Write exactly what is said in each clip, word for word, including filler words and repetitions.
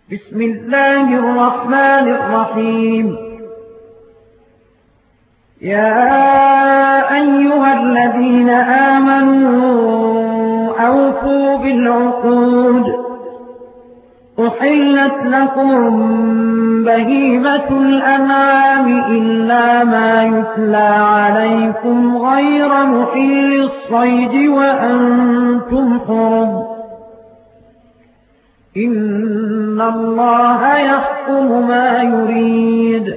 بسم الله الرحمن الرحيم. يا أيها الذين آمنوا أوفوا بالعقود، أحلت لكم بهيمة الأنعام إلا ما يتلى عليكم غير محل الصيد وأنتم حرم، إن الله يحكم ما يريد.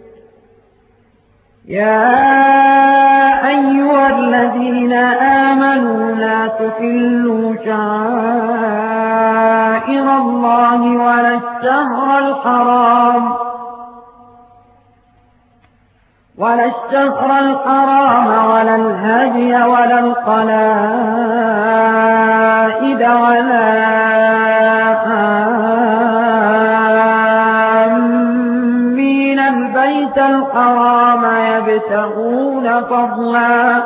يا أيها الذين آمنوا لا تحلوا شعائر الله ولا الشهر الحرام ولا الشهر الحرام ولا الهدي ولا القلائد ولا آمين البيت الحرام يبتغون فضلا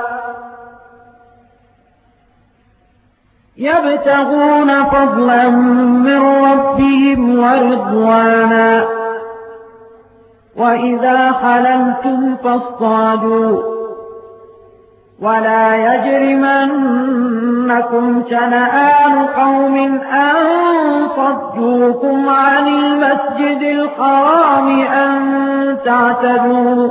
يبتغون فضلا من ربهم ورضوانا، وإذا حللتم فاصطادوا، ولا يجرمنكم شنآن قوم أن صدوكم عن المسجد الحرام أن تعتدوا،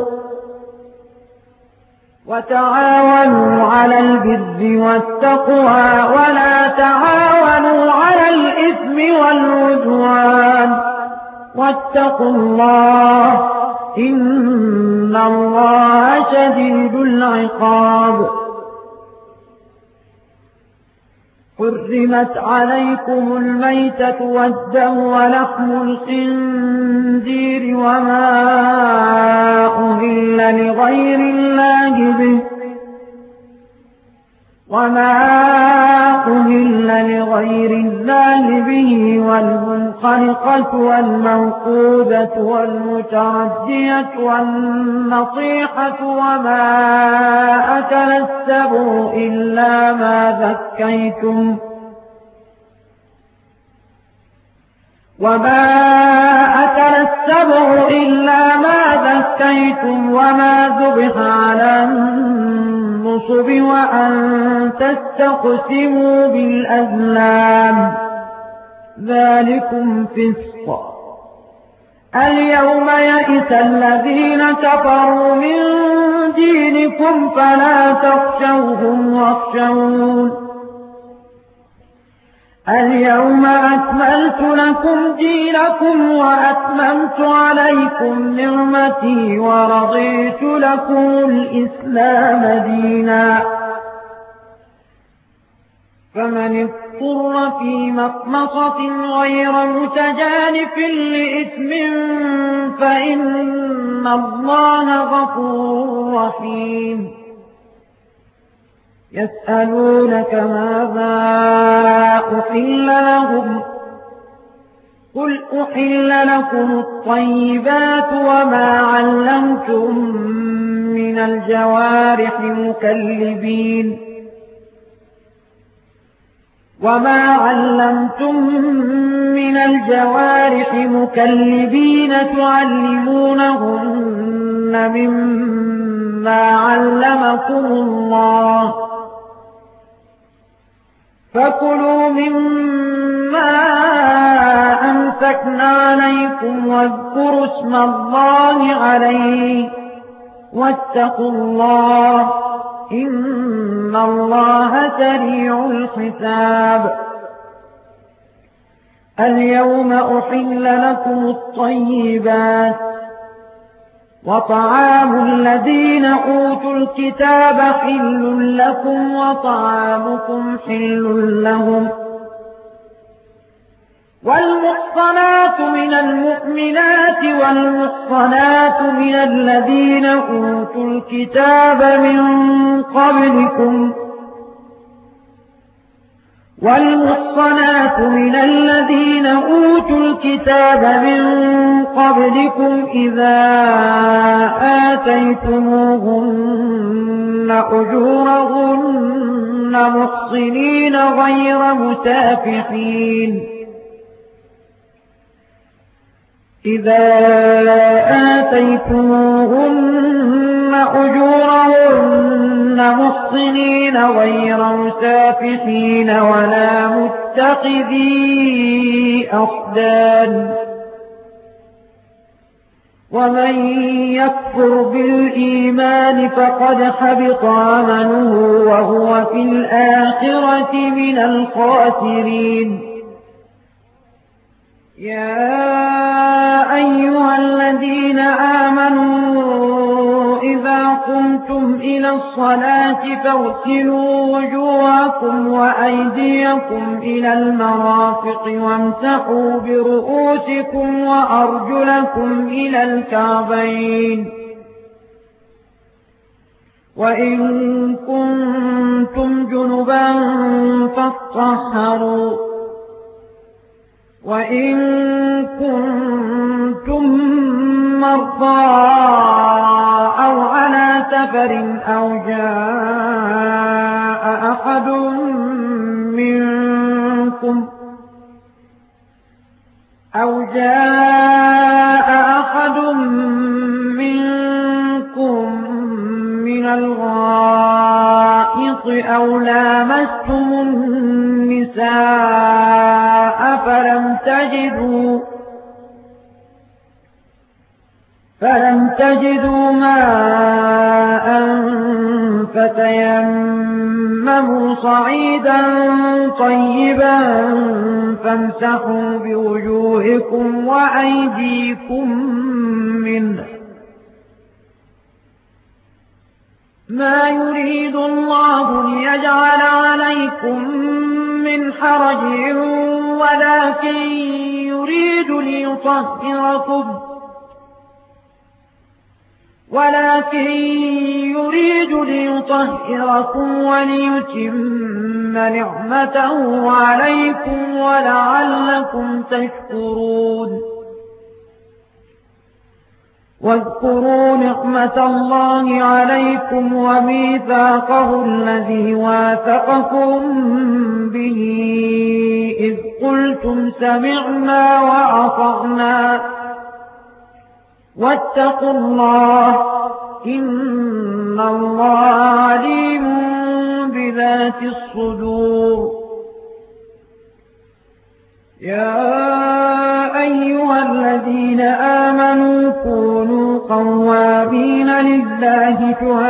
وتعاونوا على البر والتقوى ولا تعاونوا على الإثم والعدوان، واتقوا الله إن الله شديد العقاب. حرمت عليكم الميتة والدم ولحم الخنزير وما أهل لغير الله به وما أهل لغير الله به والمنخنقة والموقوذة والمتردية والنطيحة وما أكل السبع إلا ما ذكيتم وما أكل السبع إلا ما ذكيتم وما ذبح على النصب وأن تستقسموا بالأزلام، ذلكم فسق. اليوم يئس الذين كفروا من دينكم فلا تخشوهم واخشون، اليوم أكملت لكم دينكم وأتممت عليكم نعمتي ورضيت لكم الإسلام دينا. فمن اضطر في مخمصة غير متجانف لإثم فإن الله غفور رحيم. يسألونك ماذا أحل لهم، قل أحل لكم الطيبات وما علمتم من الجوارح مكلبين وما علمتم من الجوارح مكلبين تعلمونهن مما علمكم الله، فكلوا مما أمسكنا عليكم واذكروا اسم الله عليه واتقوا الله إن الله سريع الحساب. اليوم أحل لكم الطيبات، وطعام الذين أوتوا الكتاب حل لكم وطعامكم حل لهم، والمحصنات من المؤمنات والمحصنات من الذين أوتوا الكتاب من قبلكم والمحصنات من الذين أوتوا الكتاب من قبلكم إذا آتيتموهن أجورهن محصنين غير مسافحين إذا آتيتموهن أجورهن محصنين غير مسافحين ولا متخذي أخدان ومن يكفر بالإيمان فقد حبط عمله وهو في الآخرة من الخاسرين. يا أيها الذين آمنوا إذا قمتم إلى الصلاة فاغسلوا وجوهكم وأيديكم إلى المرافق وامسحوا برؤوسكم وأرجلكم إلى الكعبين وإن كنتم جنبا فاطهروا وإن كنتم مرضى أو على سفر أو جاء أحد منكم أو جاء أحد منكم من الغائط أو لامستم النساء فلم تجدوا فلم تجدوا ماء فتيمموا صعيدا طيبا فامسحوا بوجوهكم وأيديكم منه ما يريد الله ليجعل عليكم من حرج ولكن يريد ليطهركم ولكن يريد ليطهركم وليتم نعمته عليكم ولعلكم تشكرون. واذكروا نعمة الله عليكم وميثاقه الذي واثقكم به إذ قلتم سمعنا وأطعنا واتقوا الله إن الله عليم بذات الصدور. يا أيها الذين آمنوا كونوا قوامين لله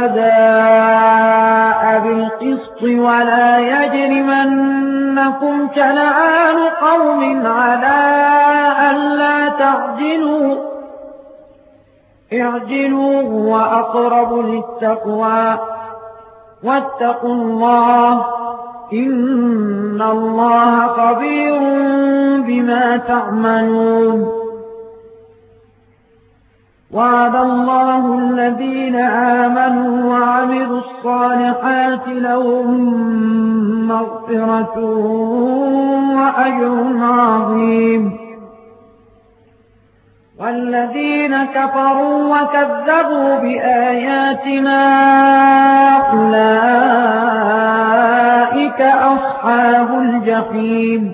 شهداء بالقسط ولا يجرمنكم شنآن قوم على ألا تعدلوا اعدلوا هو أقرب للتقوى واتقوا الله إن الله خبير بما تعملون. وعد الله الذين آمنوا وعملوا الصالحات لهم مغفرة وأجر عظيم. والذين كفروا وكذبوا بآياتنا أولئك أصحاب الجحيم.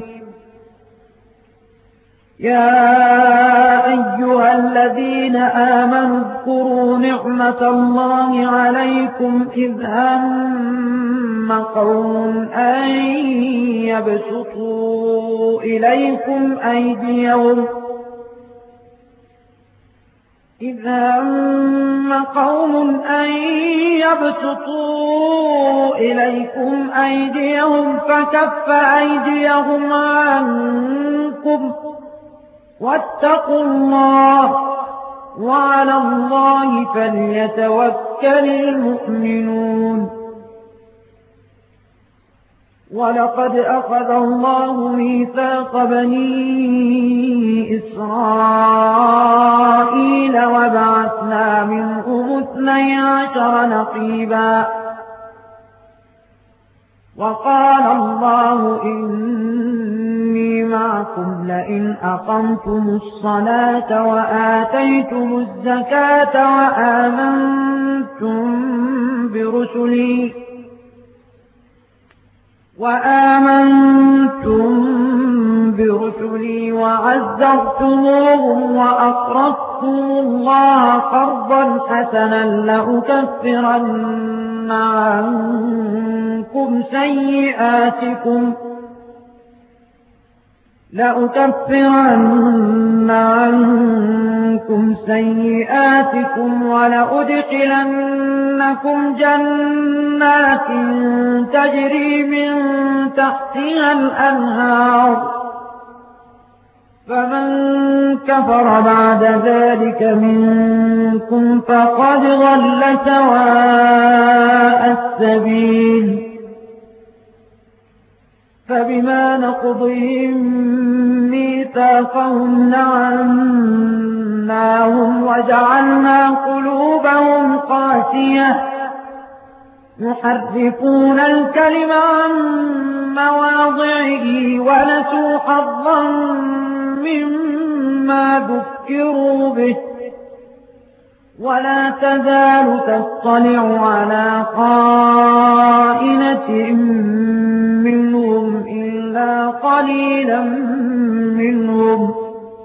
يا أيها الذين آمنوا اذكروا نعمة الله عليكم إذ هم قوم أن يبسطوا إليكم أيديهم إذ هم قوم أن يبسطوا إليكم أيديهم فكف أيديهم عنكم واتقوا الله وعلى الله فليتوكل المؤمنون. ولقد أخذ الله ميثاق بني إسرائيل وبعثنا منهم اثني عشر نقيبا وقال الله إني معكم لئن أقمتم الصلاة وآتيتم الزكاة وآمنتم برسلي وآمنتم برسلي وعزرتموهم وأقرضتم الله قرضا حسنا لأكفرن عنكم سيئاتكم لأكفرن عنكم سيئاتكم ولأدخلنكم جنات تجري من تحتها الأنهار فمن كفر بعد ذلك منكم فقد ضل سواء السبيل فبما نقضهم ميثاقهم لعناهم وجعلنا قلوبهم قاسية يحرفون الكلم عن مواضعه ونسوا حظا مما ذكروا به ولا تزال تطلع على خائنة منهم إلا قليلا منهم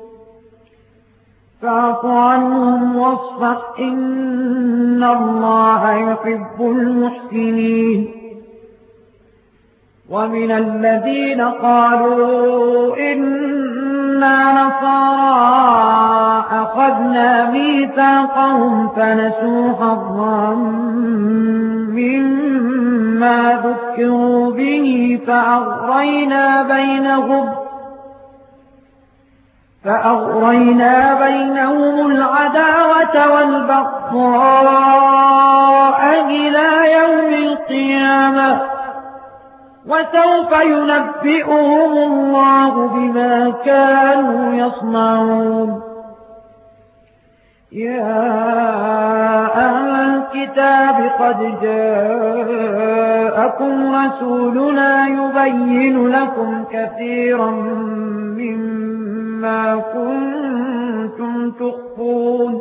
فاعف عنهم واصفح إن الله يحب المحسنين ومن الذين قالوا إنا نصارى أخذنا ميثاقهم فنسوا حظا مما ذكروا به فأغرينا بينهم فأغرينا بينهم العداوة والبغضاء إلى يوم القيامة وسوف ينبئهم الله بما كانوا يصنعون يا أهل الكتاب قد جاءكم رسولنا يبين لكم كثيرا مما كنتم تخفون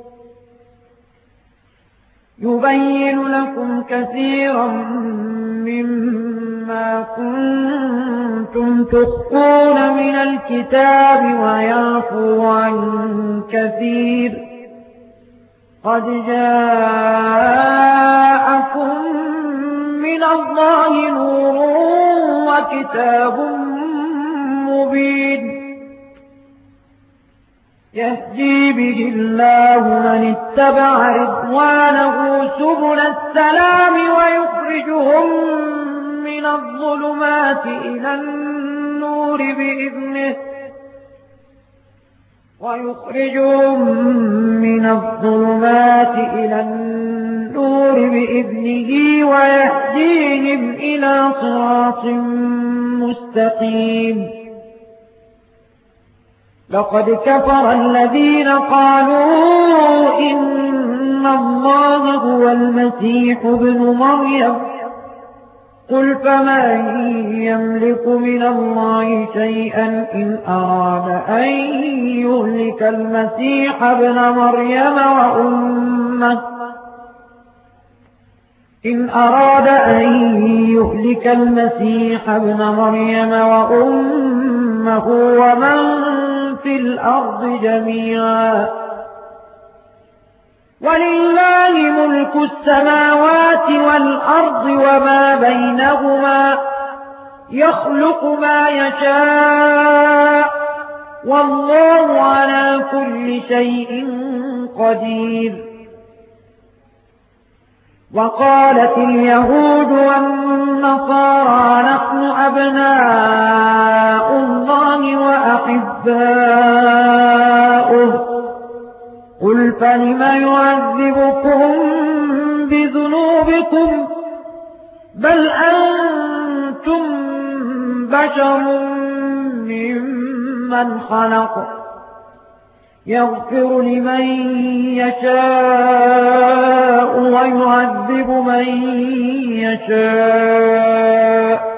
يبين لكم كثيرا مما كنتم تخفون من الكتاب ويعفو عن كثير قد جاءكم من الله نور وكتاب مبين يهدي به الله من اتبع رضوانه سبل السلام ويخرجهم من الظلمات إلى النور بإذنه ويخرجهم من الظلمات إلى النور بإذنه ويهديهم إلى صراط مستقيم لقد كفر الذين قالوا إن الله هو المسيح ابن مريم قل فمن يملك من الله شيئا إن أراد أن يهلك المسيح ابن مريم وأمه إن أراد أن يهلك المسيح ابن مريم وأمه ومن في الأرض جميعا ولله ملك السماوات والأرض وما بينهما يخلق ما يشاء والله على كل شيء قدير وقالت اليهود والنصارى نحن أبناء الله وأحباؤه قل فلم يعذبكم بذنوبكم بل أنتم بشر ممن خلق يغفر لمن يشاء ويعذب من يشاء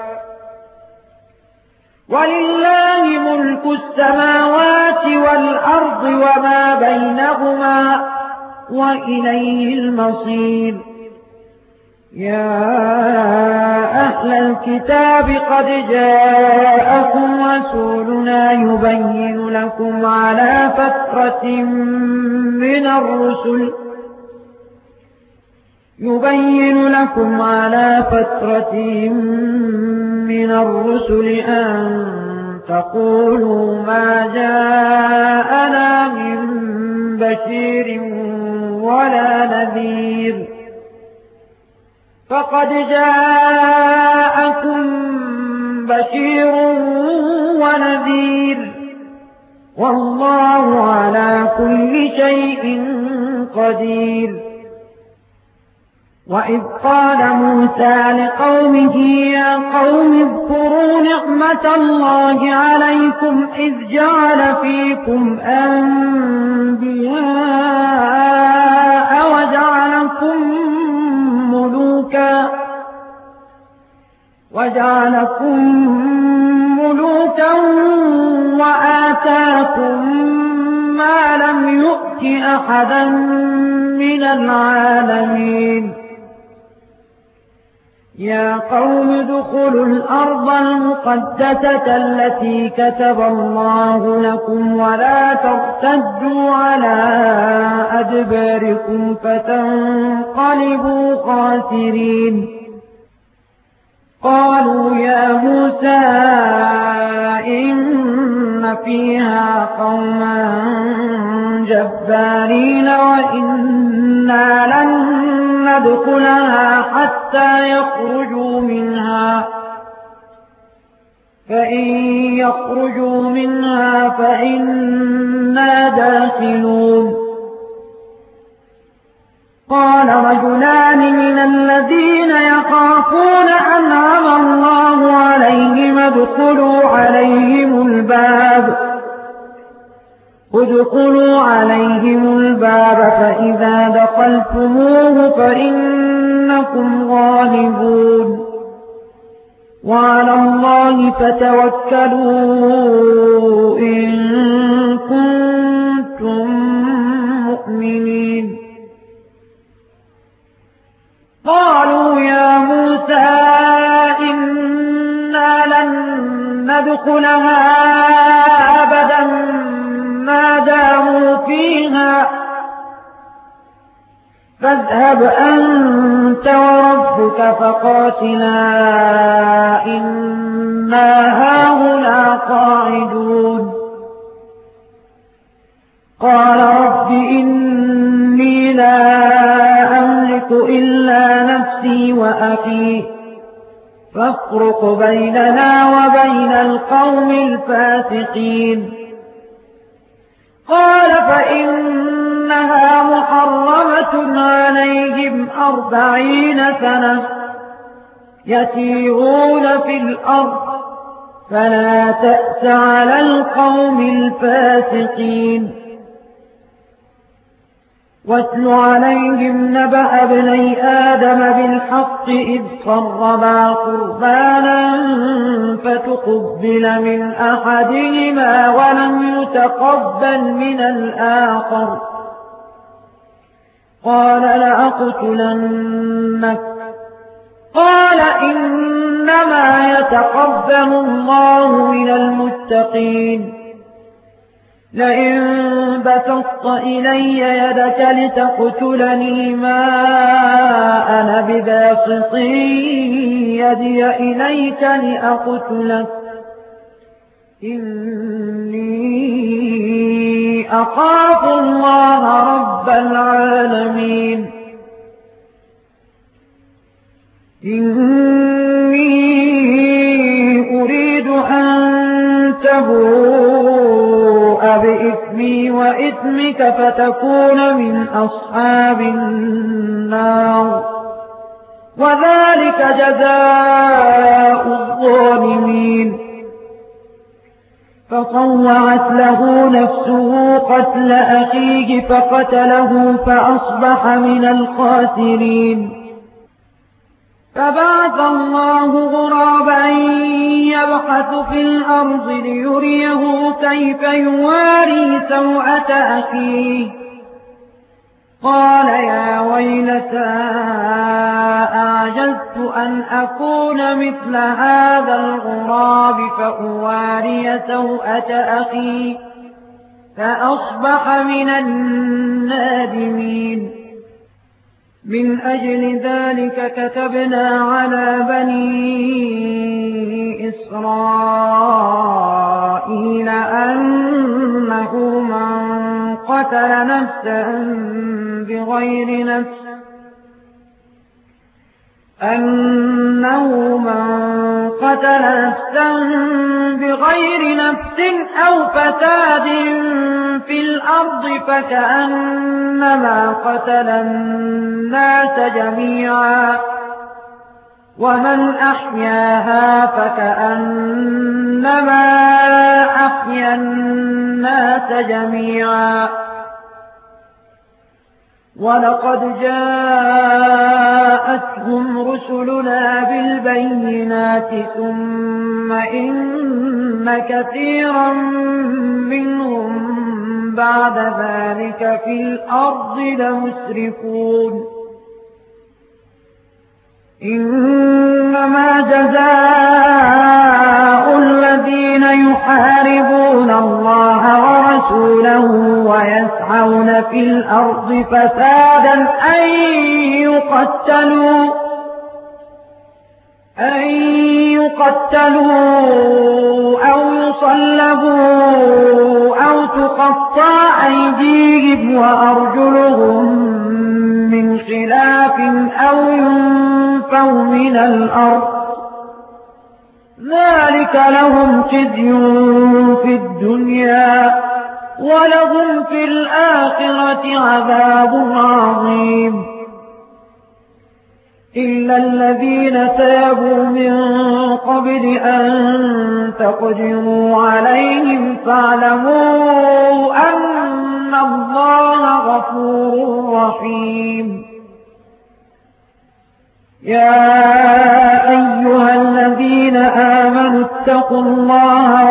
ولله ملك السماوات والأرض وما بينهما وإليه المصير يا أهل الكتاب قد جاءكم رسولنا يبين لكم على فترة من الرسل يبين لكم على فترة من الرسل أن تقولوا ما جاءنا من بشير ولا نذير فقد جاءكم بشير ونذير والله على كل شيء قدير. وإذ قال موسى لقومه يا قوم اذكروا نعمة الله عليكم إذ جعل فيكم أنبياء وجعلكم ملوكا وجعلكم ملوكا وآتاكم ما لم يؤت أحدا من العالمين. يا قوم ادخلوا الأرض المقدسة التي كتب الله لكم ولا ترتدوا على أدباركم فتنقلبوا خاسرين. قالوا يا موسى إن فيها قوما جبارين وإنا لن ندخلها حتى يخرجوا منها فإن يخرجوا منها فإنا داخلون. قال رجلان من الذين يخافون أنعم الله عليهم ادخلوا عليهم الباب ادخلوا عليهم الباب فإذا دخلتموه فإنكم غالبون وعلى الله فتوكلوا إن كنتم مؤمنين. قالوا يا موسى إنا لن ندخلها أبدا ما داموا فيها فاذهب أنت وربك فقاتلا إنا هاهنا قاعدون. قال رب إني لا أملك إلا نفسي وأخي فافرق بيننا وبين القوم الفاسقين. قال فإنها محرمة عليهم أربعين سنة يسيرون في الأرض فلا تأس على القوم الفاسقين. واتل عليهم نبأ ابني آدم بالحق إذ قربا قربانا فتقبل من أحدهما ولم يتقبل من الآخر قال لأقتلنك قال إنما يتقبل الله من المتقين. لئن بسطت إلي يدك لتقتلني ما أنا بباسط يدي إليك لأقتلك إني أخاف الله رب العالمين. إني أريد أن تبوء بإثمي وإثمك فتكون من أصحاب النار وذلك جزاء الظالمين. فطوعت له نفسه قتل أخيه فقتله فأصبح من الخاسرين. فبعث الله غرابا يبحث في الأرض ليريه كيف يواري سوءة أخيه قال يا ويلتى أعجزت أن أكون مثل هذا الغراب فأواري سوءة أخي فأصبح من النادمين. من أجل ذلك كتبنا على بني إسرائيل أنه من قتل نفسا بغير نفس أنه من قتل نفسا بغير نفس أو فساد في الأرض فكأنما قتل الناس جميعا ومن أحياها فكأنما أحيا الناس جميعا. ولقد جاءتهم رسلنا بالبينات ثم إن كثيرا منهم بعد ذلك في الأرض لمسرفون. إنما جزاء الذين يحاربون الله ورسوله ويسعون في الأرض فسادا أن يقتلوا أن يقتلوا أو يصلبوا أو تقطع أيديهم وأرجلهم من خلاف أو ينفوا من الأرض ذلك لهم خزي في الدنيا ولهم في الآخرة عذاب عظيم. إلا الذين تابوا من قبل أن تقدروا عليهم فاعلموا أن الله غفور رحيم. يا أيها الذين آمنوا اتقوا الله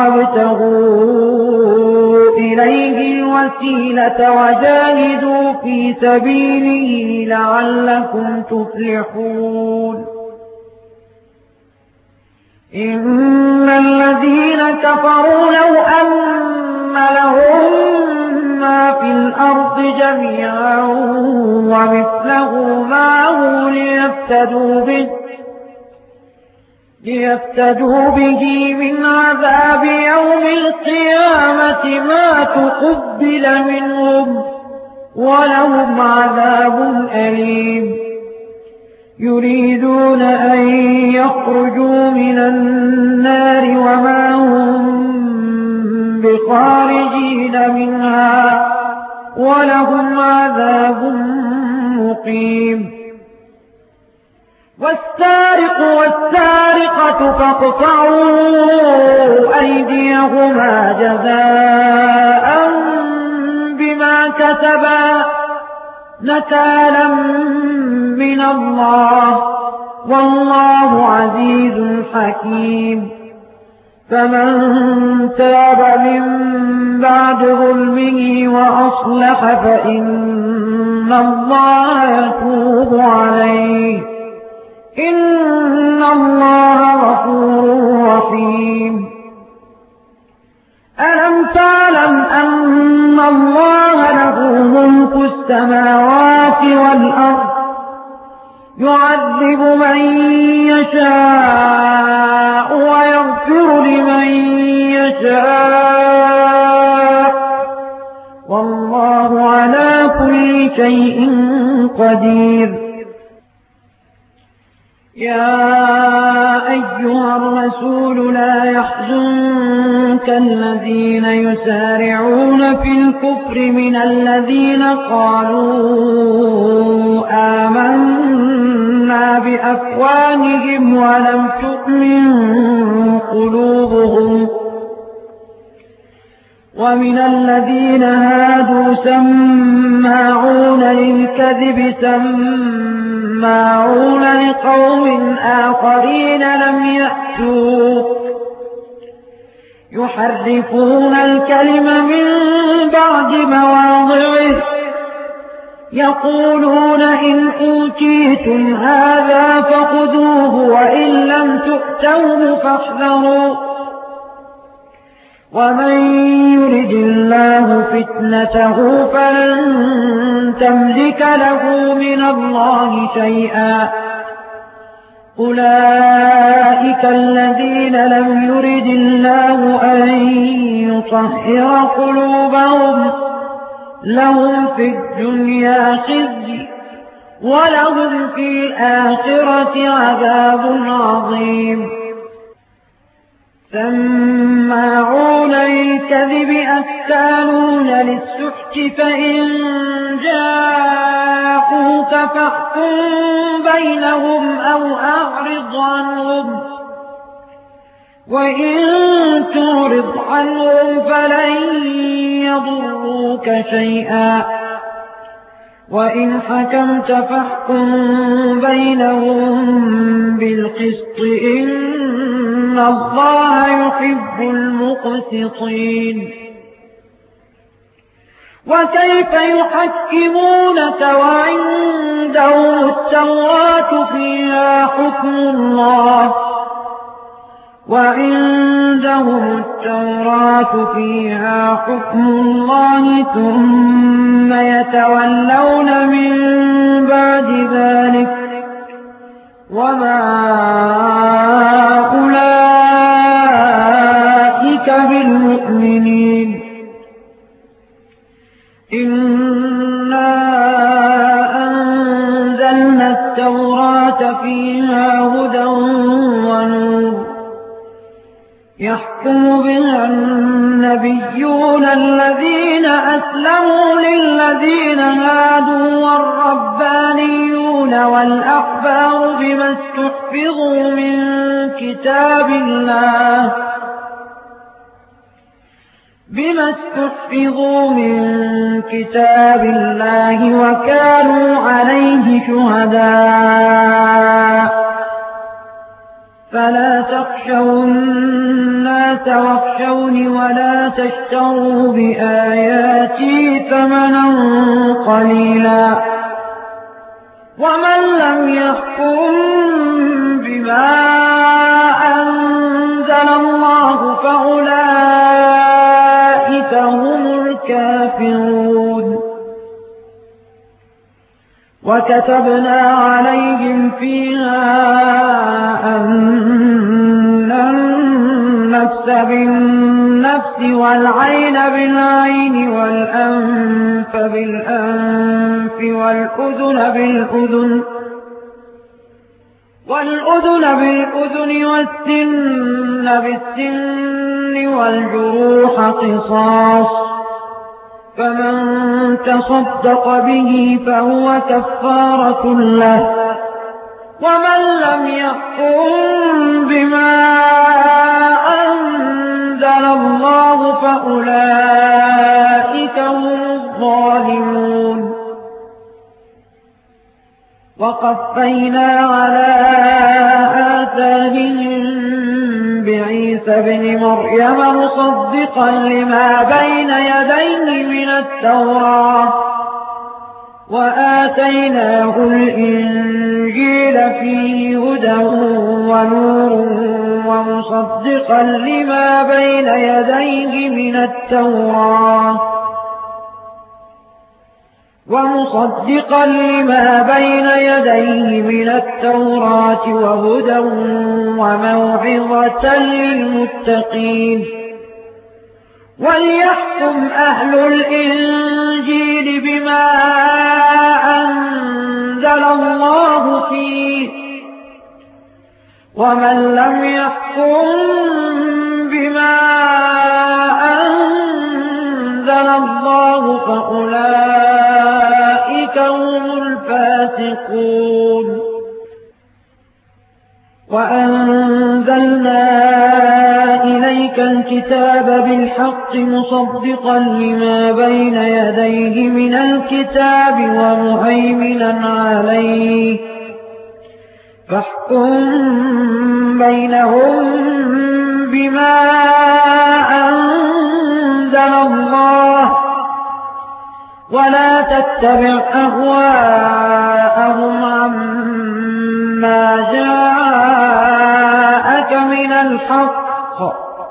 وابتغوا إليه الوسيلة وجاهدوا في سبيله لعلكم تفلحون. إن الذين كفروا لو أن لهم ما في الأرض جميعا ومثله معه ليفتدوا به ليفتدوا به من عذاب يوم القيامة ما تقبل منهم ولهم عذاب أليم. يريدون أن يخرجوا من النار وما هم بخارجين منها ولهم عذاب مقيم. والسارق والسارقة فاقطعوا أيديهما جزاء بما كسبا نكالا من الله والله عزيز حكيم. فمن تاب من بعد ظلمه وأصلح فإن الله يتوب عليه إن الله غفور رحيم. ألم تعلم أن الله له ملك السماوات والأرض يعذب من يشاء ويغفر لمن يشاء والله على كل شيء قدير. يا أيها الرسول لا يحزنك الذين يسارعون في الكفر من الذين قالوا آمنا بأفواههم ولم تؤمن قلوبهم ومن الذين هادوا سماعون للكذب سماعون لقوم آخرين لم يأتوك يحرفون الكلم من بعد مواضعه يقولون إن أوتيتم هذا فخذوه وإن لم تؤتوه فاحذروا ومن يرد الله فتنته فلن تملك له من الله شيئا أولئك الذين لم يرد الله أن يطهر قلوبهم لهم في الدنيا خزي ولهم في الآخرة عذاب عظيم سماعون للكذب أكالون للسحت فإن جاءوك فاحكم بينهم أو أعرض عنهم وإن تعرض عنهم فلن يضروك شيئا وإن حكمت فاحكم بينهم بالقسط إن الله يحب المقسطين وكيف يحكمونك وعندهم التوراة فيها حكم الله وعندهم التوراة فيها حكم الله ثم يتولون من بعد ذلك وما أولئك بالمؤمنين إنا أنزلنا التوراة فيها هدى ونور يحكم بها النبيون الذين أسلموا للذين هادوا والربانيون والأحبار بما استحفظوا من كتاب الله بما استحفظوا من كتاب الله وكانوا عليه شهداء فلا تخشوا الناس واخشوني ولا تشتروا بآياتي ثمنا قليلا ومن لم يحكم بما أنزل الله فأولئك هم الكافرون وكتبنا عليهم فيها أن النفس بالنفس والعين بالعين والأنف بالأنف والأذن بالأذن والأذن بالأذن والسن بالسن والجروح قصاص فمن تصدق به فهو كفارة له ومن لم يحكم بما أنزل الله فأولئك هم الظالمون وقفينا على آثارهم بعيسى ابن مريم مصدقا لما بين يديه من التوراة وآتيناه الإنجيل فيه هدى ونور ومصدقا لما بين يديه من التوراة ومصدقا لما بين يديه من التوراة وهدى وموعظة للمتقين وليحكم أهل الإنجيل بما أنزل الله فيه ومن لم يحكم بما أنزل الله فأولئك هم الفاسقون وأنزلنا إليك الكتاب بالحق مصدقا لما بين يديه من الكتاب ومهيمنا عليه فاحكم بينهم بما أنزل الله ولا تتبع أهواءهم عما جاءك من الحق،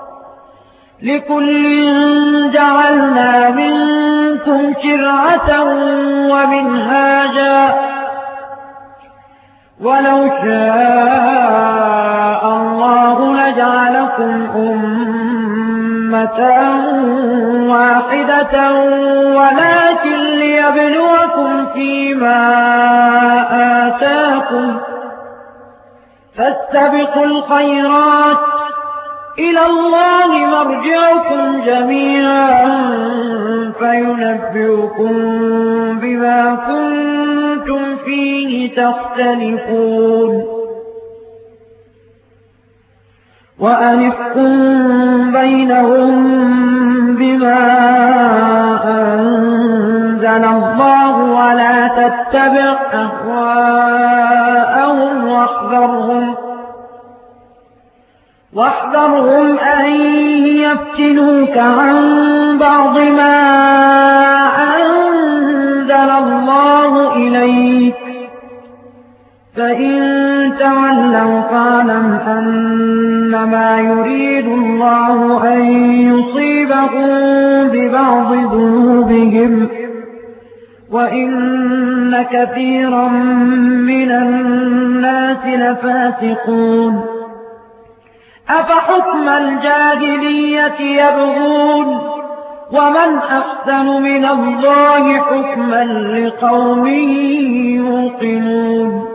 لكل جعلنا منكم شرعة ومنهاجا، ولو شاء الله لجعلكم أمة واحدة ولكن ليبلوكم فيما آتاكم، فاستبقوا الخيرات، إلى الله مرجعكم جميعا فينبئكم بما كنتم فيه تختلفون. وأنحكم بينهم بما أنزل الله ولا تتبع أهواءهم واحذرهم واحذرهم أن يفتنوك عن بعض ما أنزل الله إليك، فإن تولوا فاعلم أنما يريد الله أن يصيبهم ببعض ذنوبهم، وإن كثيرا من الناس لفاسقون. أفحكم الجاهلية يبغون ومن أحسن من الله حكما لقوم يوقنون.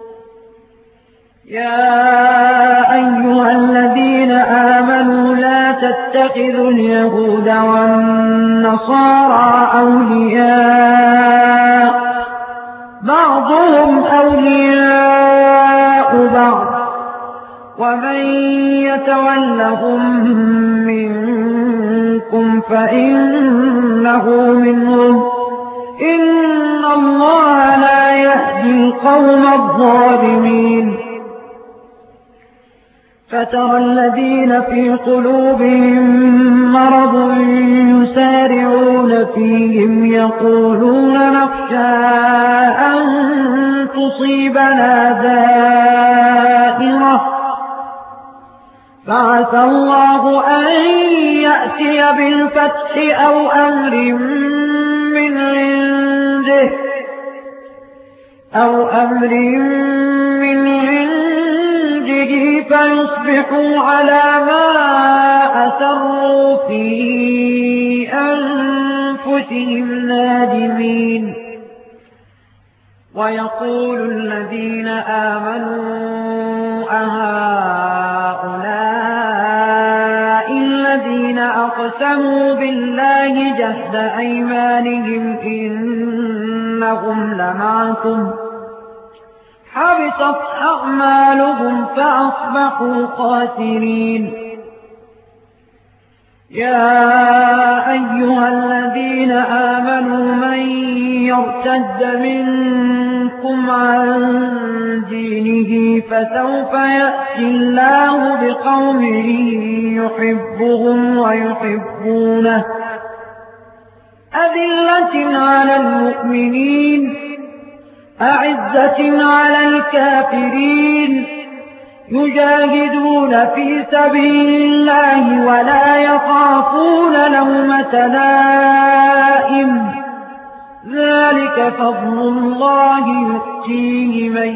يا أيها الذين آمنوا لا تتخذوا اليهود والنصارى أولياء بعضهم أولياء بعض ومن يتولهم منكم فإنه منهم، إن الله لا يهدي القوم الظالمين. فترى الذين في قلوبهم مرض يسارعون فيهم يقولون نخشى أن تصيبنا دائرة، فعسى الله أن يأتي بالفتح أو أمر من عنده أو أمر من عنده فيصبحوا على ما أسروا في أنفسهم نادمين. ويقول الذين آمنوا أهؤلاء الذين أقسموا بالله جهد أيمانهم إنهم لمعكم حبطت أعمالهم فأصبحوا خاسرين. يا أيها الذين آمنوا من يرتد منكم عن دينه فسوف يأتي الله بقوم يحبهم ويحبونه أذلة على المؤمنين أعزة على الكافرين يجاهدون في سبيل الله ولا يخافون لومة لائم، ذلك فضل الله يؤتيه من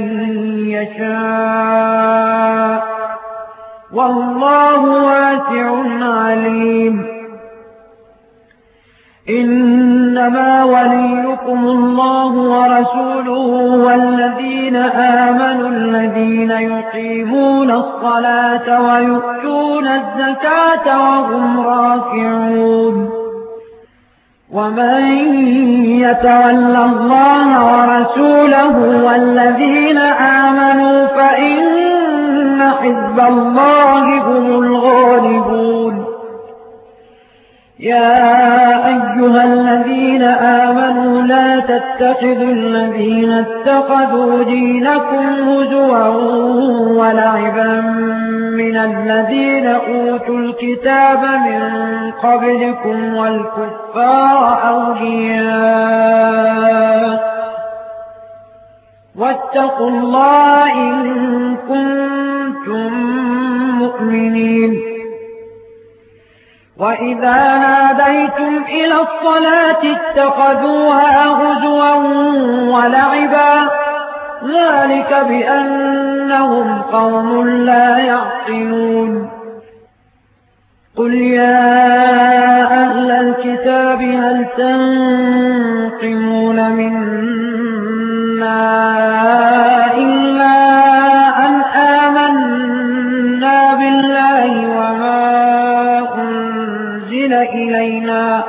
يشاء والله واسع عليم. إنما وليكم الله ورسوله والذين آمنوا الذين يقيمون الصلاة ويؤتون الزكاة وهم راكعون. ومن يتول الله ورسوله والذين آمنوا فإن حزب الله هم الغالبون. يا أيها الذين آمنوا لا تتخذوا الذين اتخذوا دينكم هزوا ولعبا من الذين أوتوا الكتاب من قبلكم والكفار أولياء واتقوا الله إن كنتم مؤمنين. وإذا ناديتم إلى الصلاة اتخذوها هزوا ولعبا ذلك بأنهم قوم لا يعقلون. قل يا أهل الكتاب هل تنقمون منا إلا أن آمنا بالله وما أنزل إلينا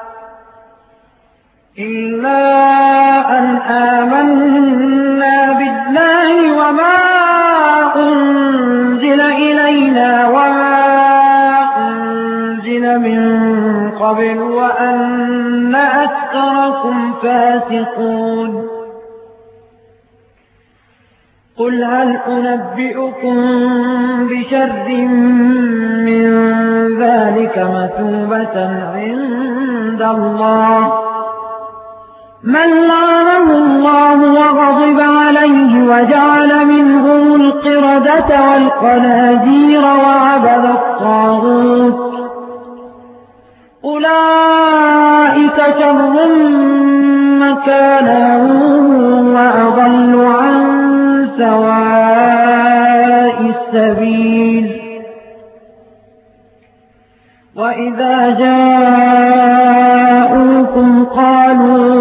إلا أن آمنا بالله وما أنزل إلينا وما أنزل من قبل وأن أكثركم فاسقون. قل هل أنبئكم بشر من ذلك مثوبة عند الله من لعنه الله وغضب عليه وجعل منهم القردة والخنازير وعبد الطاغوت أولئك شر مكانا وأضل عن سواء السبيل. وإذا جاءوكم قالوا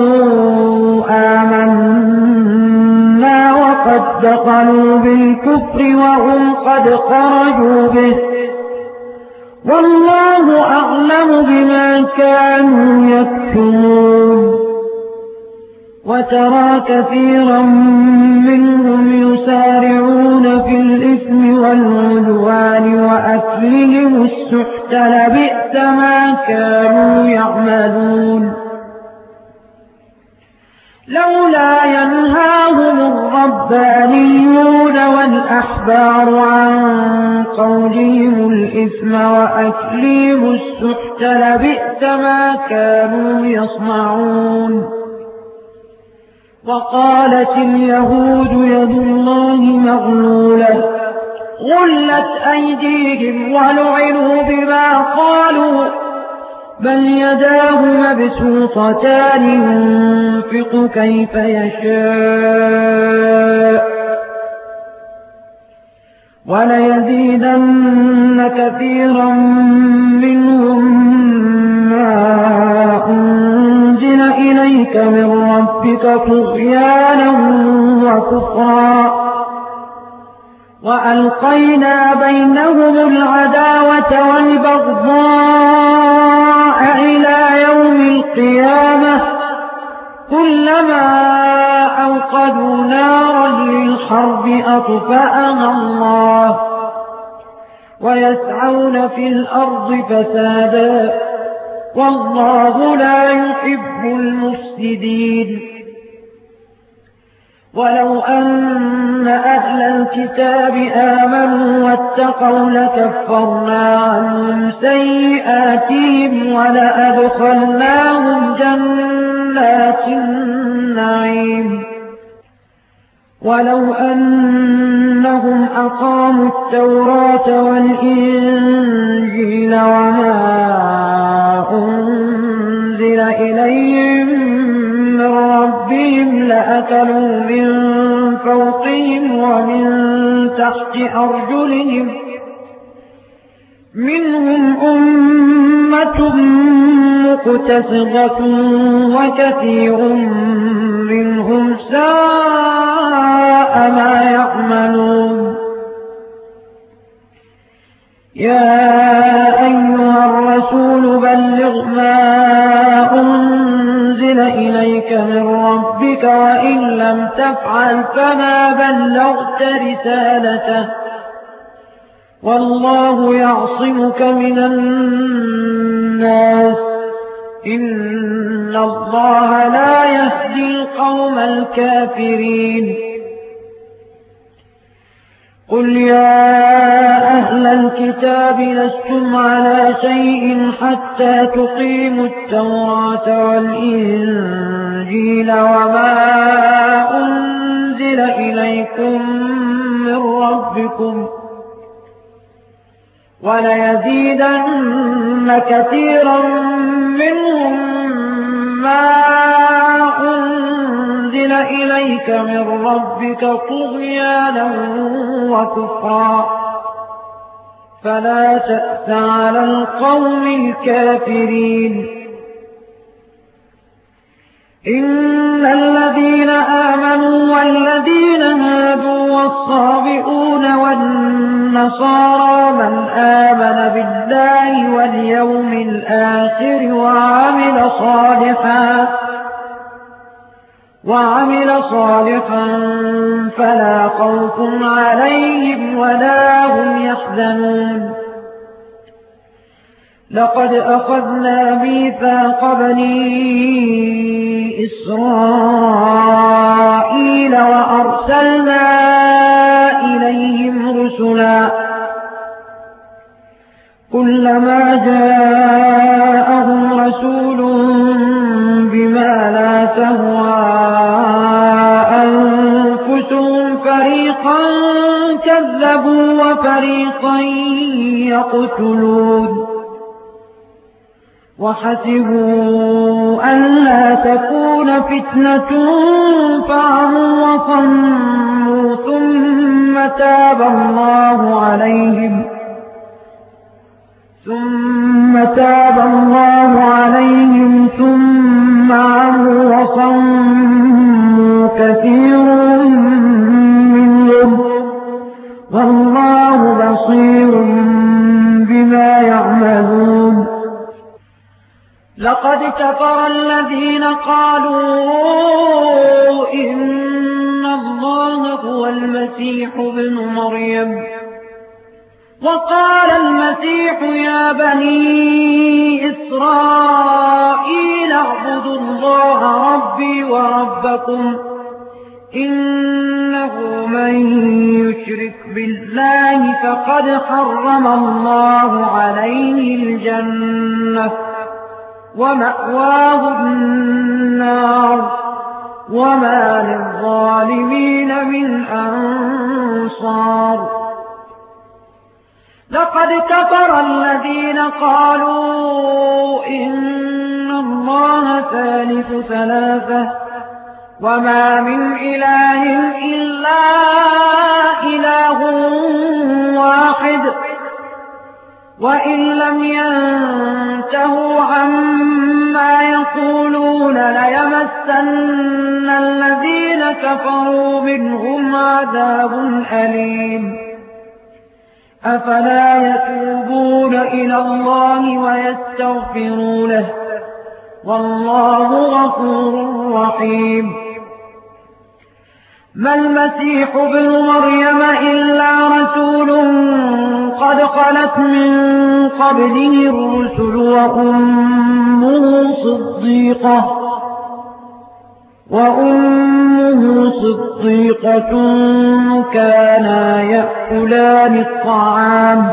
آمنا وقد دخلوا بالكفر وهم قد خرجوا به والله أعلم بما كانوا يكتمون. وترى كثيرا منهم يسارعون في الإثم والعدوان وأكلهم السحت لبئس ما كانوا يعملون. لولا ينهاهم الربانيون والأحبار عن قولهم الإثم وأكلهم السحت لبئس ما كانوا يصنعون. وقالت اليهود يد الله مغلولة غلت أيديهم ولعنوا بما قالوا بل يداه مبسوطتان ينفق كيف يشاء وليزيدن كثيرا منهم ما أنزل إليك من ربك طغيانا وكفرا وألقينا بينهم العداوة والبغضاء إلى يوم القيامة كلما أوقدوا نارا للحرب أطفأها الله ويسعون في الأرض فسادا والله لا يحب المفسدين. ولو أن أهل الكتاب آمنوا واتقوا لكفرنا عنهم سيئاتهم ولأدخلناهم جنات النعيم. ولو أنهم أقاموا التوراة والإنجيل وما أنزل إليهم من ربهم لأكلوا من فوقهم ومن تحت أرجلهم منهم أمة مقتصدة وكثير منهم ساء ما يعملون. يا أيها الرسول بلغ ما أنزل إليك من ربك وإن لم تفعل فما بلغت رسالته والله يعصمك من الناس إن الله لا يهدي القوم الكافرين قل يا أهل الكتاب لستم على شيء حتى تقيموا التوراة والإنجيل وما أنزل إليكم من ربكم وليزيدن كثيرا منهم ما أنزل إليك من ربك طغيانا وكفرا فلا تأس على القوم الكافرين إن الذين آمنوا والذين هادوا والصابئون والنصارى من آمن بالله واليوم الآخر وعمل صالحا وعمل صالحا فلا خوف عليهم ولا هم يحزنون لقد أخذنا ميثاق بني إسرائيل وأرسلنا إليهم رسلا كلما جاءهم رسول بما لا تهوى أنفسهم فريقا كذبوا وفريقا يقتلون وحسبوا أن لا تكون فتنة فعموا وصموا ثم تاب الله عليهم ثم تاب الله عليهم ثم عموا وصموا كثير منهم والله بصير بما يعملون لقد كفر الذين قالوا إن الله هو المسيح ابن مريم وقال المسيح يا بني إسرائيل اعبدوا الله ربي وربكم إنه من يشرك بالله فقد حرم الله عليه الجنة ومأواه النار وما للظالمين من أنصار لقد كفر الذين قالوا إن الله ثالث ثلاثة وما من إله إلا إله واحد وإن لم ينتهوا عما يقولون ليمسن الذين كفروا منهم عذاب أليم أفلا يتوبون إلى الله ويستغفرونه والله غفور رحيم ما المسيح ابن مريم إلا رسول قد خلت من قبله الرسل وأمه صديقة وأمه صديقة كانا يأكلان الطعام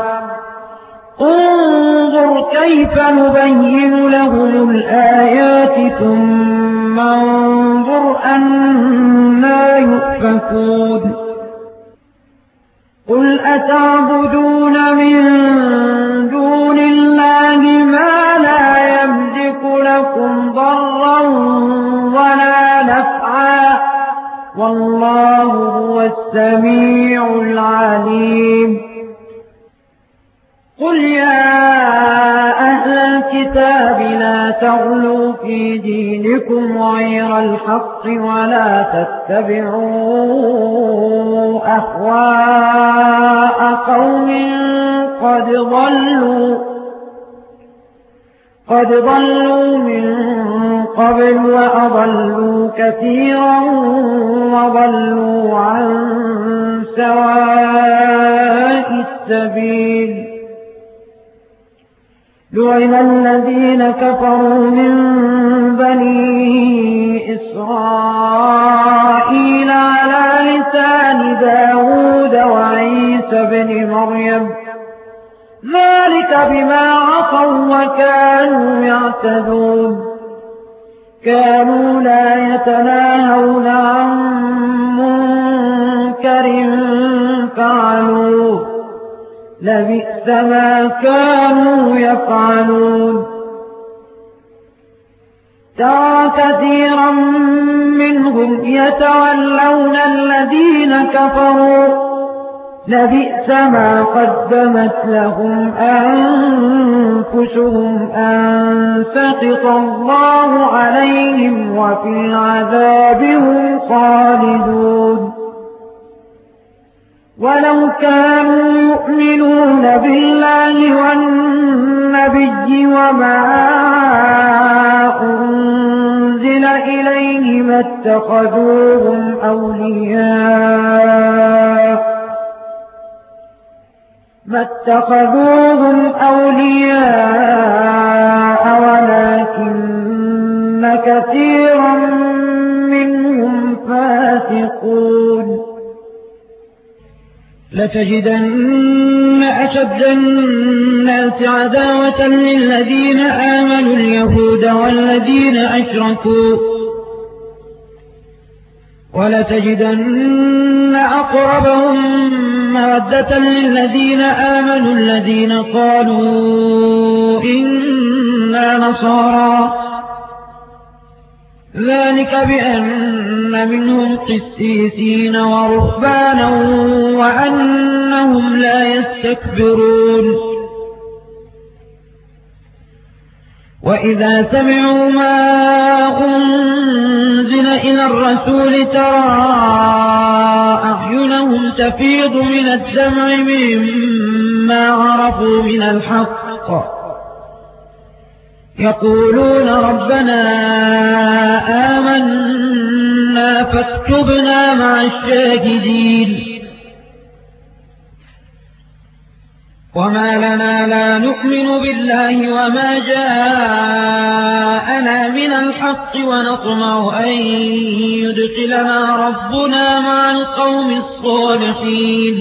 انظر كيف نبين لهم الآيات ثم انظر أنا يؤفكون قل أتعبدون من دون الله ما لا يملك لكم ضرا ولا نفعا والله هو السميع العليم قل يا أهل الكتاب لا تغلوا في دينكم غير الحق ولا تتبعوا أهواء قوم قد ضلوا قد ضلوا من قبل وأضلوا كثيرا وضلوا عن سواء السبيل لعن الذين كفروا من بني إسرائيل على لسان داود وعيسى بن مريم ذلك بما عصوا وكانوا يعتدون كانوا لا يتناهون عن منكر فعلوه لبئس ما كانوا يفعلون ترى كثيرا منهم يتولون الذين كفروا لبئس ما قدمت لهم أنفسهم أن سخط الله عليهم وفي العذاب هم خالدون ولو كانوا يؤمنون بالله والنبي وما أنزل إليه ما اتخذوهم أولياء ما اتخذوهم أولياء ولكن كثيرا منهم فاسقون لتجدن أشد الناس عداوة للذين آمنوا اليهود والذين أشركوا ولتجدن أقربهم مودة للذين آمنوا الذين قالوا إنا نصارى ذلك بأن منهم قسيسين ورهبانا وأنهم لا يستكبرون وإذا سمعوا ما أنزل إلى الرسول ترى أعينهم تفيض من الدمع مما عرفوا من الحق يقولون ربنا آمنا فاكتبنا مع الشاهدين وما لنا لا نؤمن بالله وما جاءنا من الحق ونطمع أن يدخلنا ربنا مع القوم الصالحين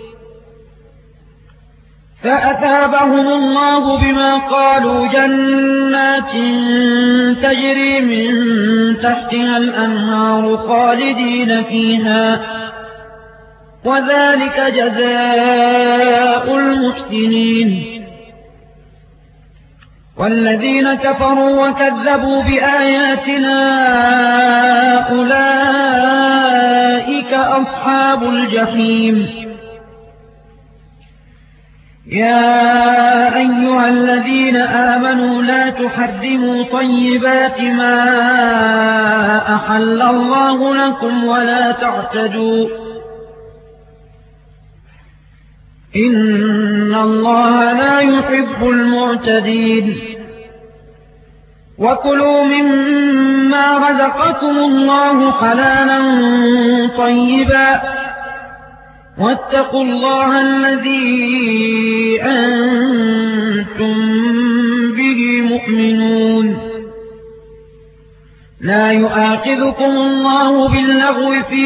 فأثابهم الله بما قالوا جنات تجري من تحتها الأنهار خالدين فيها وذلك جزاء المحسنين والذين كفروا وكذبوا بآياتنا أولئك أصحاب الجحيم يا أيها الذين آمنوا لا تحرموا طيبات ما أحل الله لكم ولا تعتدوا إن الله لا يحب المعتدين وكلوا مما رزقكم الله حلالا طيبا واتقوا الله الذي أنتم به مؤمنون لا يؤاخذكم الله باللغو في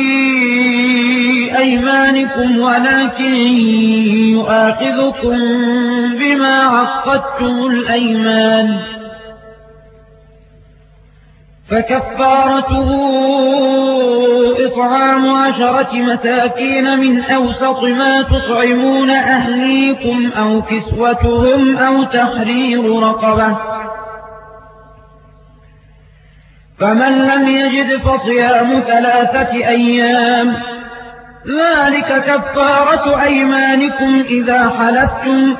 أيمانكم ولكن يؤاخذكم بما عقدتم الأيمان فكفارته إطعام عشرة مساكين من أوسط ما تطعمون أهليكم أو كسوتهم أو تحرير رقبة فمن لم يجد فصيام ثلاثة أيام ذلك كفارة أيمانكم إذا حلفتم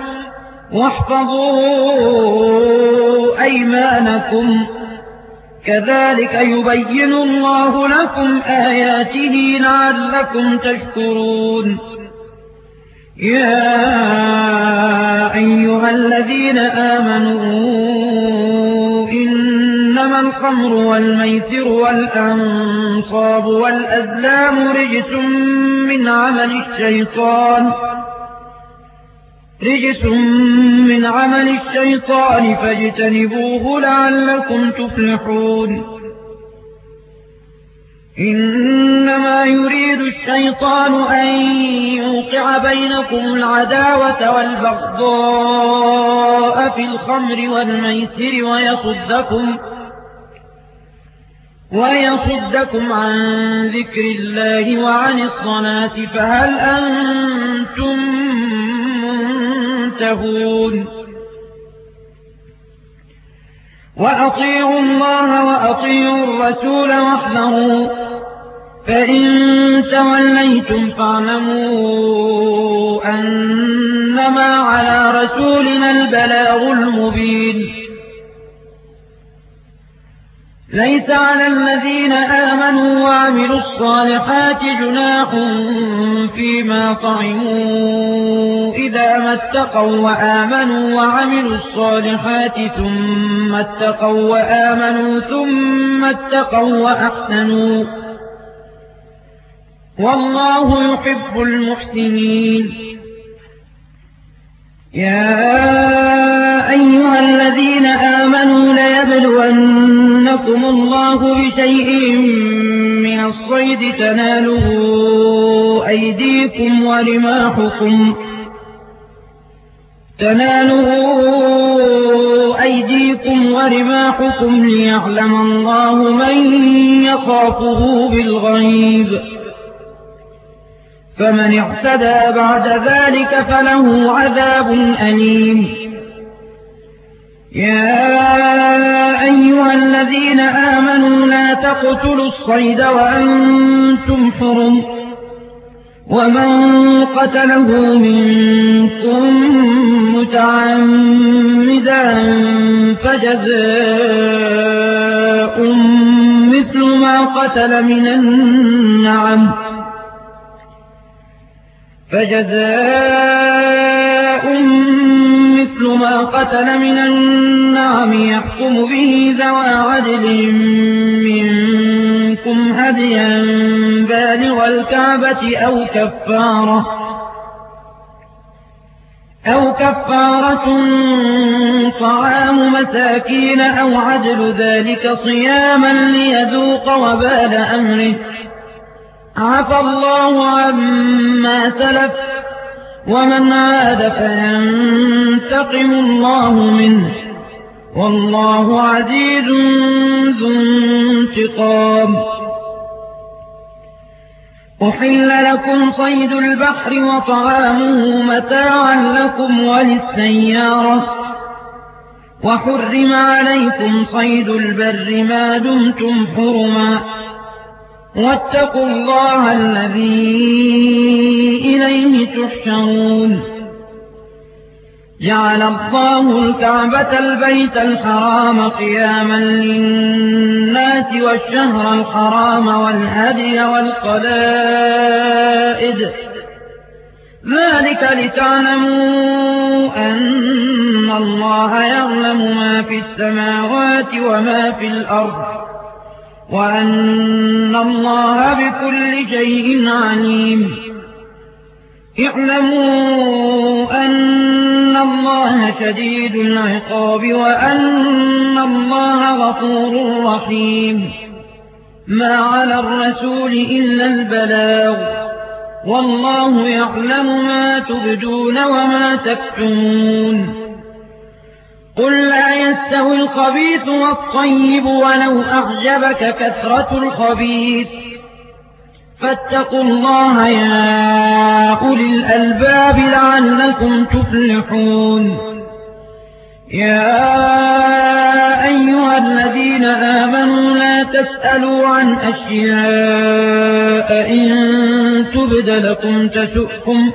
واحفظوا أيمانكم كذلك يبين الله لكم آياته لعلكم تشكرون يا أيها الذين آمنوا إنما الخمر والميسر والأنصاب والأزلام رجس من عمل الشيطان رجس من عمل الشيطان فاجتنبوه لعلكم تفلحون إنما يريد الشيطان أن يوقع بينكم العداوة والبغضاء في الخمر والميسر ويصدكم ويصدكم عن ذكر الله وعن الصلاة فهل أنتم منتهون وأطيعوا الله وأطيعوا الرسول واحذروا فإن توليتم فاعلموا أنما على رسولنا البلاغ المبين ليس على الذين آمنوا وعملوا الصالحات جناح فيما طعموا إذا ما اتقوا وآمنوا وعملوا الصالحات ثم اتقوا وآمنوا ثم اتقوا وأحسنوا والله يحب المحسنين يا أيها الذين آمنوا ليبلونكم الله بشيء من الصيد تناله أيديكم ورماحكم تناله أيديكم ورماحكم ليعلم الله من يخافه بالغيب فمن اعتدى بعد ذلك فله عذاب أليم يا أيها الذين آمنوا لا تقتلوا الصيد وأنتم حرم ومن قتله منكم متعمدا فجزاء مثل ما قتل من النعم فجزاء مثل ما قتل من النعم يحكم به ذوى عدل منكم هديا بالغ الكعبة أو كفارة أو كفارة طعام مساكين أو عدل ذلك صياما ليذوق وبال أمره عفى الله عما سلف ومن عاد فينتقم الله منه والله عزيز ذو انتقام أحل لكم صيد البحر وطعامه متاعا لكم وللسيارة وحرم عليكم صيد البر ما دمتم حرما واتقوا الله الذي إليه تحشرون جعل الله الكعبة البيت الحرام قياما للناس والشهر الحرام والهدي والقلائد ذلك لتعلموا أن الله يعلم ما في السماوات وما في الأرض وأن الله بكل شيء عليم اعلموا أن الله شديد العقاب وأن الله غفور رحيم ما على الرسول إلا البلاغ والله يعلم ما تبدون وما تكتمون قل لا يستوي الخبيث والطيب ولو أعجبك كثرة الخبيث فاتقوا الله يا أولي الألباب لعلكم تفلحون يا أيها الذين آمنوا لا تسألوا عن أشياء إن تبد لكم تسؤكم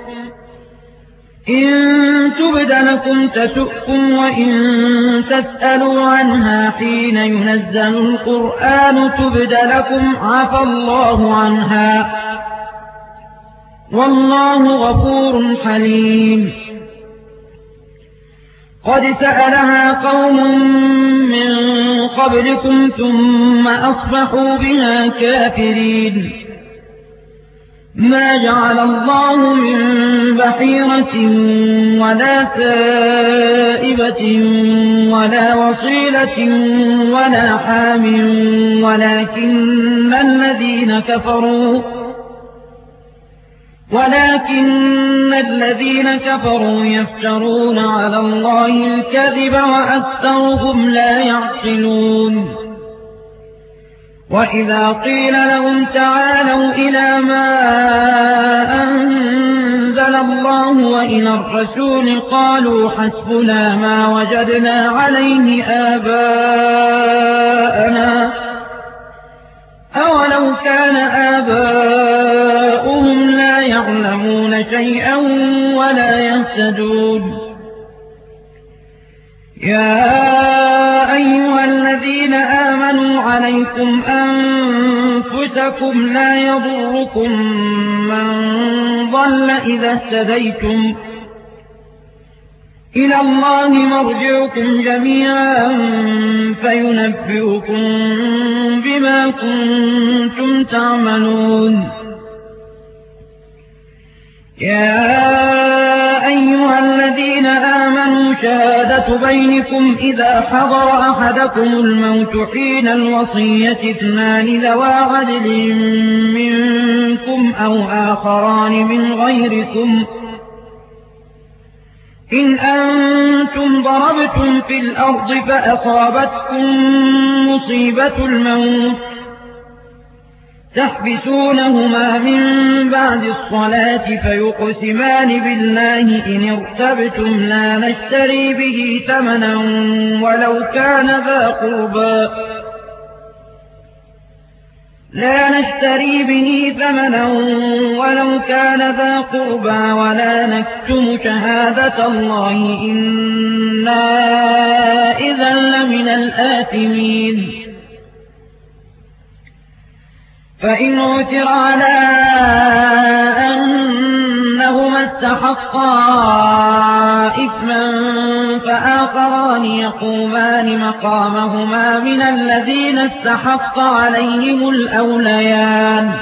إن تبد لكم تسؤكم وإن تسألوا عنها حين ينزل القرآن تبد لكم عفى الله عنها والله غفور حليم قد سألها قوم من قبلكم ثم أصبحوا بها كافرين ما جعل الله من بحيرة ولا سائبة ولا وصيلة ولا حام ولكن الذين كفروا ولكن الذين كفروا يفترون على الله الكذب وأكثرهم لا يعقلون وإذا قيل لهم تعالوا إلى ما أنزل الله وإلى الرسول قالوا حسبنا ما وجدنا عليه آباءنا أولو كان آباؤهم لا يعلمون شيئا ولا يهتدون يا أيها الذين آمنوا عليكم أنفسكم لا يضركم من ضل إذا اهتديتم إلى الله مرجعكم جميعا فينبئكم بما كنتم تعملون يا أيها الذين آمنوا شهادة بينكم إذا حضر أحدكم الموت حين الوصية اثنان ذوى عدل منكم أو آخران من غيركم إن أنتم ضربتم في الأرض فأصابتكم مصيبة الموت تحبسونهما من بعد الصلاة فيقسمان بالله إن ارتبتم لا نشتري به ثمنا ولو كان ذا قربى لا نشتري به ثمنا ولو كان ذا قربى ولا نكتم شهادة الله إنا إذا لمن الآثمين فإن عثر على أنهما استحقا إثما فآخران يقومان مقامهما من الذين استحق عليهم الأوليان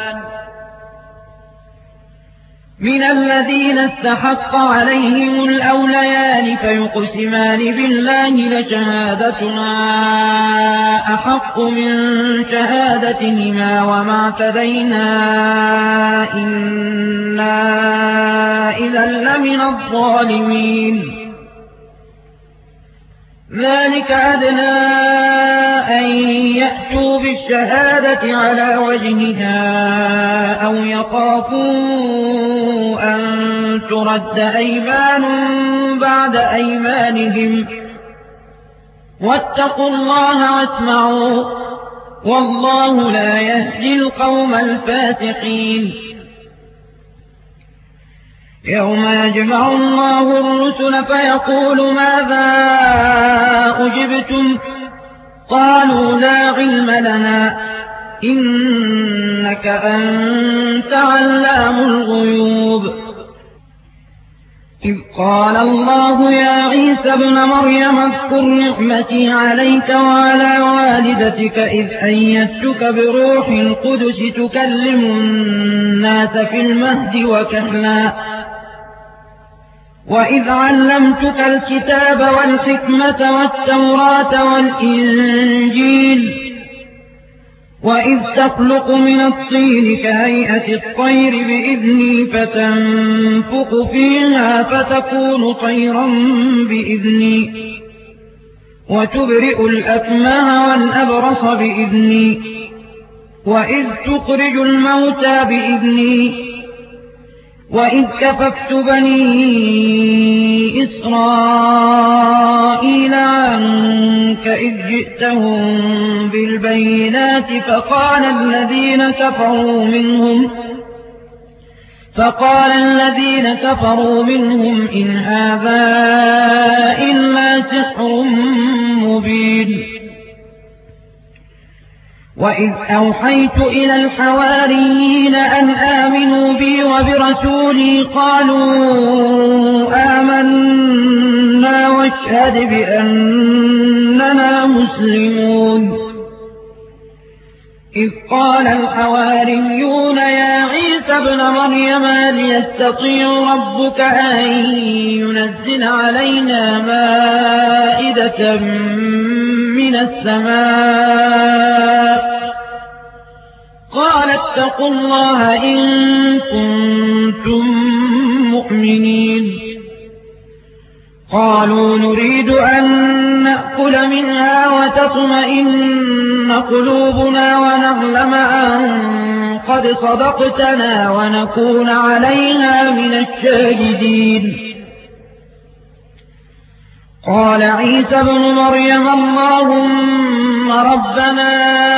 من الذين استحق عليهم الأوليان فيقسمان بالله لشهادتنا أحق من شهادتهما وما اعتدينا إنا إذا لمن الظالمين ذلك أدنى أن يأتوا بالشهادة على وجهها أو يخافوا أن ترد أيمان بعد أيمانهم واتقوا الله واسمعوا والله لا يهدي القوم الفاسقين يوم يجمع الله الرسل فيقول ماذا أجبتم قالوا لا علم لنا إنك أنت علام الغيوب إذ قال الله يا عيسى ابن مريم اذكر نعمتي عليك وعلى والدتك إذ أيدتك بروح القدس تكلم الناس في المهد وكهلا وإذ علمتك الكتاب والحكمة والتوراة والإنجيل وإذ تخلق من الطين كهيئة الطير بإذني فتنفخ فيها فتكون طيرا بإذني وتبرئ الأكمه والأبرص بإذني وإذ تخرج الموتى بإذني وإذ كففت بني إسرائيل عنك إذ جئتهم بالبينات فقال الذين كفروا منهم فقال الذين كفروا منهم إن هذا إلا سحر مبين وإذ أوحيت إلى الحواريين أن آمنوا بي وبرسولي قالوا آمنا واشهد بأننا مسلمون إذ قال الحواريون يا عيسى ابن مريم هل يستطيع ربك أن ينزل علينا مائدة من السماء قال اتقوا الله إن كنتم مؤمنين قالوا نريد أن نأكل منها وتطمئن قلوبنا ونعلم أن قد صدقتنا ونكون عليها من الشاهدين قال عيسى ابن مريم اللهم ربنا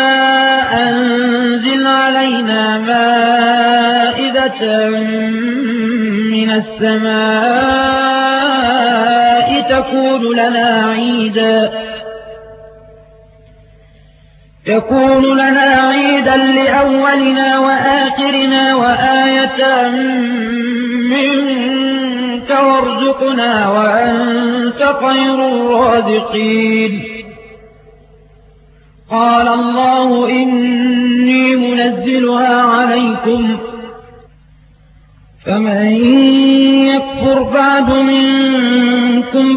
أنزل علينا مائدة من السماء تكون لنا عيدا تكون لنا عيدا لأولنا وآخرنا وآية منك وارزقنا وأنت خير الرازقين قال الله إني منزلها عليكم فمن يكفر بعد منكم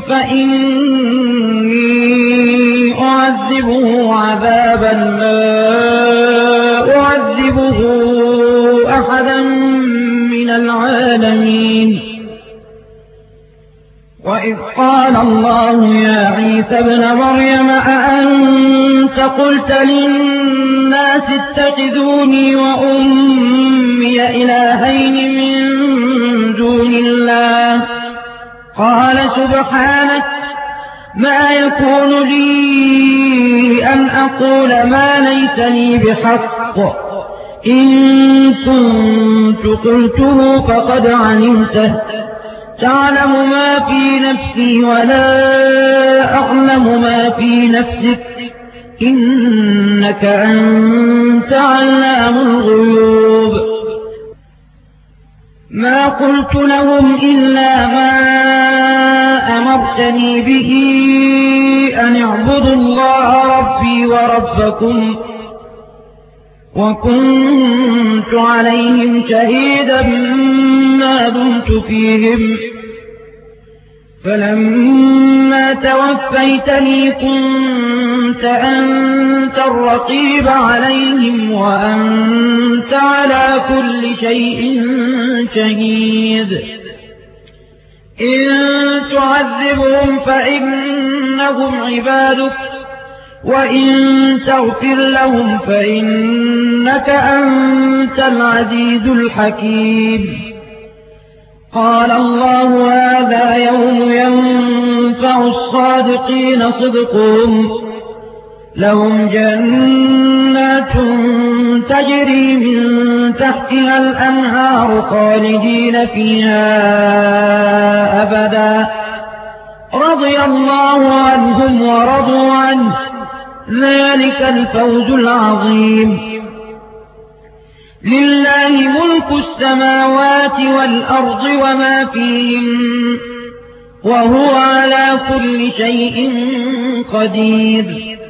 فإني أعذبه عذابا لا أعذبه أحدا من العالمين وإذ قال الله يا عيسى ابن مريم أأنت قلت للناس اتخذوني وأمي إلهين من دون الله قال سبحانك ما يكون لي أن أقول ما ليس لي بحق إن كنت قلته فقد علمته تعلم ما في نفسي ولا أعلم ما في نفسك إنك أنت علام الغيوب ما قلت لهم إلا ما أمرتني به أن اعبدوا الله ربي وربكم وكنت عليهم شهيدا ما دمت فيهم فلما توفيتني كنت أنت الرقيب عليهم وأنت على كل شيء شهيد إن تعذبهم فإنهم عبادك وإن تغفر لهم فإنك أنت العزيز الحكيم قال الله هذا يوم ينفع الصادقين صدقهم لهم جنات تجري من تحتها الأنهار خالدين فيها أبدا رضي الله عنهم ورضوا عنه ذلك الفوز العظيم لله ملك السماوات والأرض وما فيهن وهو على كل شيء قدير